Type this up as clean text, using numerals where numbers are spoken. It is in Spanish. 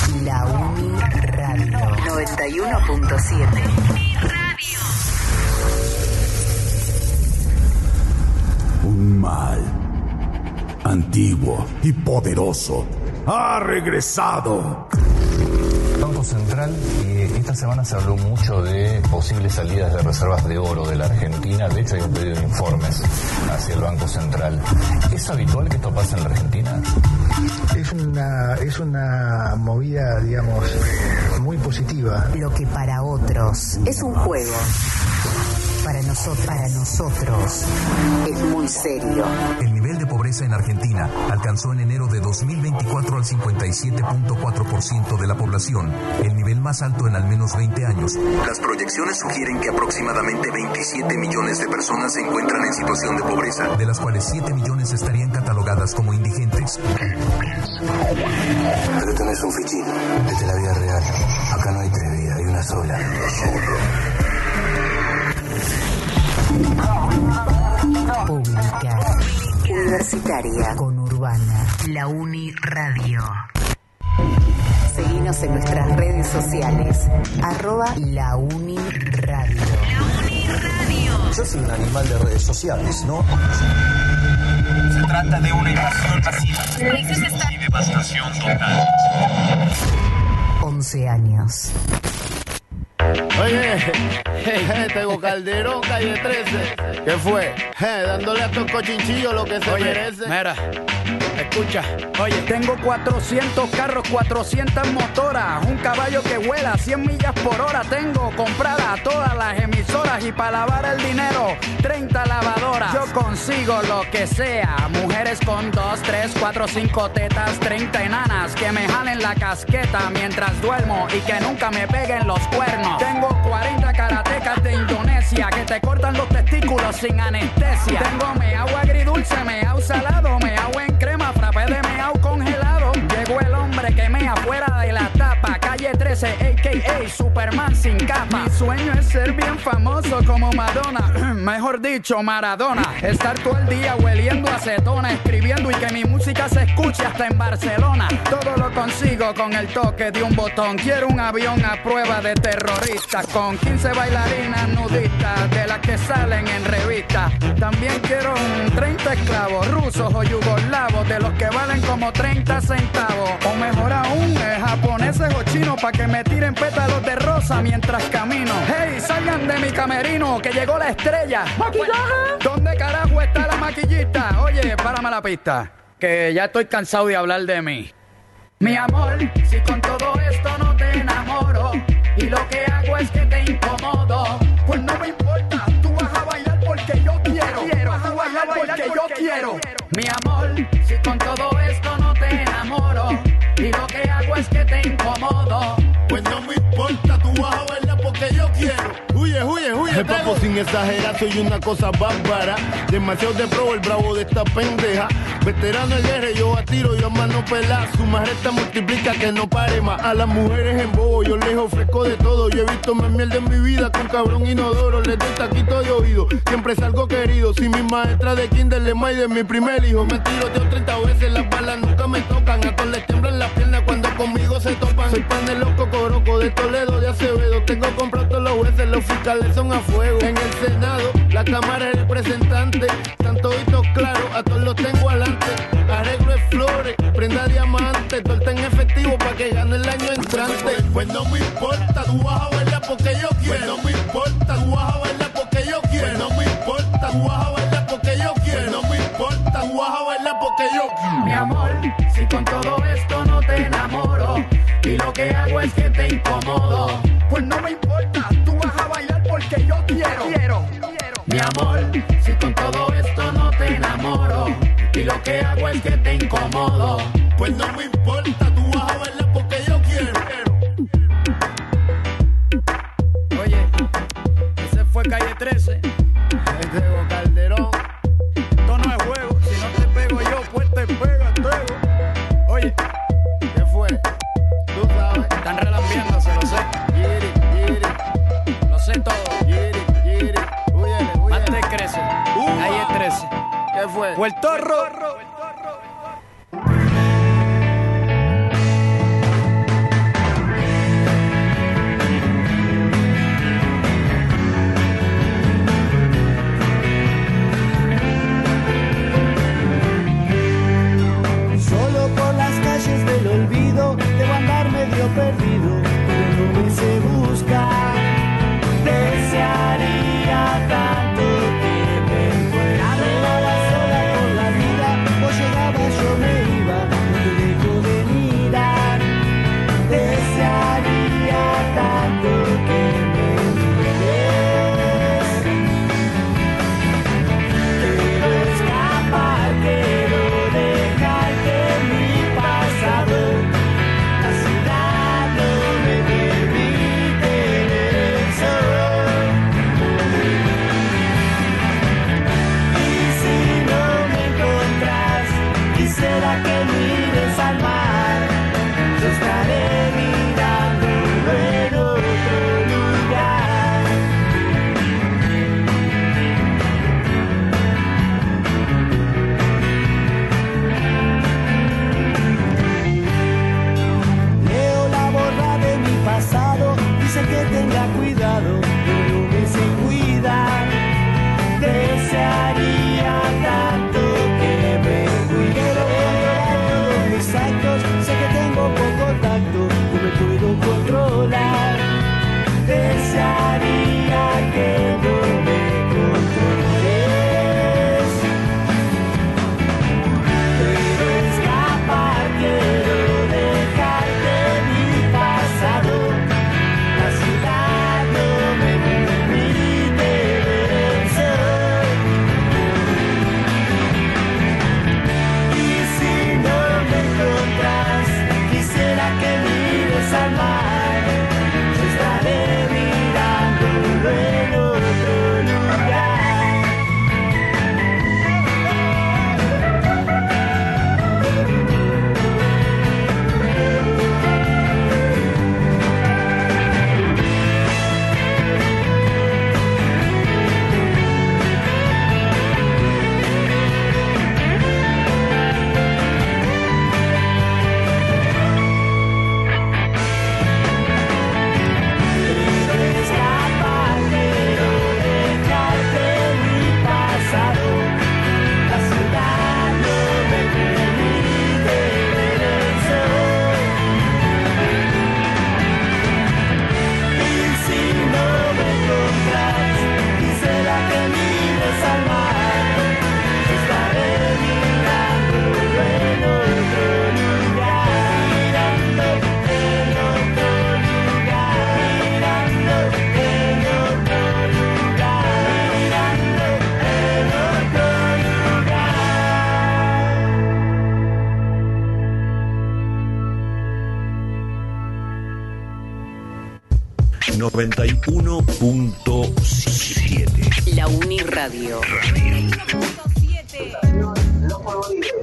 La Uni Radio 91.7. Un mal antiguo y poderoso ha regresado. Banco Central, esta semana se habló mucho de posibles salidas de reservas de oro de la Argentina. De hecho, hay un pedido de informes hacia el Banco Central. ¿Es habitual que esto pase en la Argentina? Es una movida, digamos, muy positiva. Lo que para otros es un juego, para nosotros es muy serio. El nivel de pobreza en Argentina alcanzó en enero de 2024 al 57.4% de la población, el nivel más alto en al menos 20 años. Las proyecciones sugieren que aproximadamente 27 millones de personas se encuentran en situación de pobreza, de las cuales 7 millones estarían catalogadas como indigentes. Pero tenés un fichín, desde la vida real. Acá no hay tres vidas, hay una sola. Pública, universitaria, conurbana, La Uni Radio. Seguinos en nuestras redes sociales, @La Uni Radio. La Uni Radio. Yo soy un animal de redes sociales, ¿no? Se trata de una invasión masiva y devastación total. 11 años. Oye, tengo Calderón, calle 13. ¿Qué fue? Dándole a estos cochinchillos lo que se merece. Mira, escucha. Oye, tengo 400 carros, 400 motoras, un caballo que vuela 100 millas por hora. Tengo compradas todas las emisoras y para lavar el dinero 30 lavadoras. Yo consigo lo que sea, mujeres con 2, 3, 4, 5 tetas, 30 enanas que me jalen la casqueta mientras duermo y que nunca me peguen los cuernos. Tengo 40 karatecas de Indonesia que te cortan los testículos sin anestesia. Tengo meao agridulce, meao salado, meao en crema, frappé de meao congelado. Llegó el hombre que mea fuera de la tapa, calle 13, a.k.a. Superman sin capa. Mi sueño es ser bien famoso como Madonna, mejor dicho Maradona. Estar todo el día hueliendo acetona, escribiendo y que mi música se escuche hasta en Barcelona. Todo lo consigo con el toque de un botón. Quiero un avión a prueba de terroristas con 15 bailarinas nudistas de las que salen en revistas. También quiero 30 esclavos rusos o yugoslavos de los que valen como 30 centavos. O mejor aún, japoneses o chinos pa' que me tiren pétalos de rosa mientras camino. Hey, salgan de mi camerino que llegó la estrella. ¿Maquillaje? ¿Dónde carajo está la maquillista? Oye, párame la pista, que ya estoy cansado de hablar de mí. Mi amor, si con todo esto no te enamoro y lo que hago es que te incomodo, pues no me importa, tú vas a bailar porque yo quiero. Vas a bailar porque yo quiero. Mi amor, si con todo esto no te enamoro y lo que hago es que te incomodo, pues no me importa, tú vas a bailar porque yo quiero. Huye, papo, sin exagerar, soy una cosa bárbara. Demasiado de pro, el bravo de esta pendeja. Veterano de guerra, yo a tiro, yo a mano pelada. Su majestad multiplica que no pare más. A las mujeres en bobo, yo les ofrezco de todo. Yo he visto más mierda en mi vida con cabrón inodoro. Les doy taquito de oído, siempre salgo querido. Si mi maestra de kinder le maide mi primer hijo. Me tiroteo 30 veces, las balas nunca me tocan. A todos les tiemblan las piernas cuando conmigo se topan. Soy pan de loco, coroco, de Toledo, de Acevedo. Tengo comprado todos los jueces, los fiscales son a fuego. En el Senado, la Cámara es representante. Están toditos claros, a todos los tengo adelante. Arreglo de flores, prenda diamante. Torta en efectivo pa' que gane el año entrante. Pues no me importa, tú vas a bailar porque yo quiero. Pues no me importa, tú vas a bailar porque yo quiero. Pues no me importa, tú vas a bailar porque yo quiero. No me importa, tú vas a bailar porque yo quiero. Mi amor, si con todo esto no te enamoro y lo que hago es que te incomodo, pues no me importa, tú vas a bailar porque yo quiero. Mi amor, si con todo esto no te enamoro y lo que hago es que te incomodo, pues no me importa, tú vas a bailar porque yo quiero. Oye, ese fue calle 13. Tengo Calderón. Esto no es juego, si no te pego yo, pues te pega, Tego. Oye, ¿qué fue? Tú sabes. Están relambiéndose, lo sé. Lo sé todo. Más te crece. Calle 13. ¿Qué fue? Fue el torro. perdido, pero no me sé buscar. Desearía tanto que me fuera. Arreglaba sola por la vida, vos llegabas, yo me iba, no te dejo de mirar. Desearía tanto que me mires. Quiero escapar, quiero dejarte en mi pasado. La ciudad no me permite ver el sol. Y si no me encontrás, quisiera que mires al mar. Yo estaré mirándolo en otro lugar. Leo la borra de mi pasado, dice que tenga cuidado, pero me sé cuidar. Desearía tanto que me cuidara. Todos mis actos, sé que tengo poco tacto, no me puedo controlar. Desearía que no me controles. Quiero escapar, quiero dejarte mi pasado. La ciudad no me permite ver el sol. Y si no me encontrás, quisiera que mires al mar. Yo estaré mirándolo en otro lugar. Quiero escapar, quiero dejarte mi pasado. La ciudad no me permite ver el sol. Y si no me encontrás, quisiera que mires al mar. Yo estaré mirándolo en otro lugar. Mirando en otro lugar. Mirando en otro lugar. Mirando en otro lugar. 91.7 La Uniradio. No puedo ir.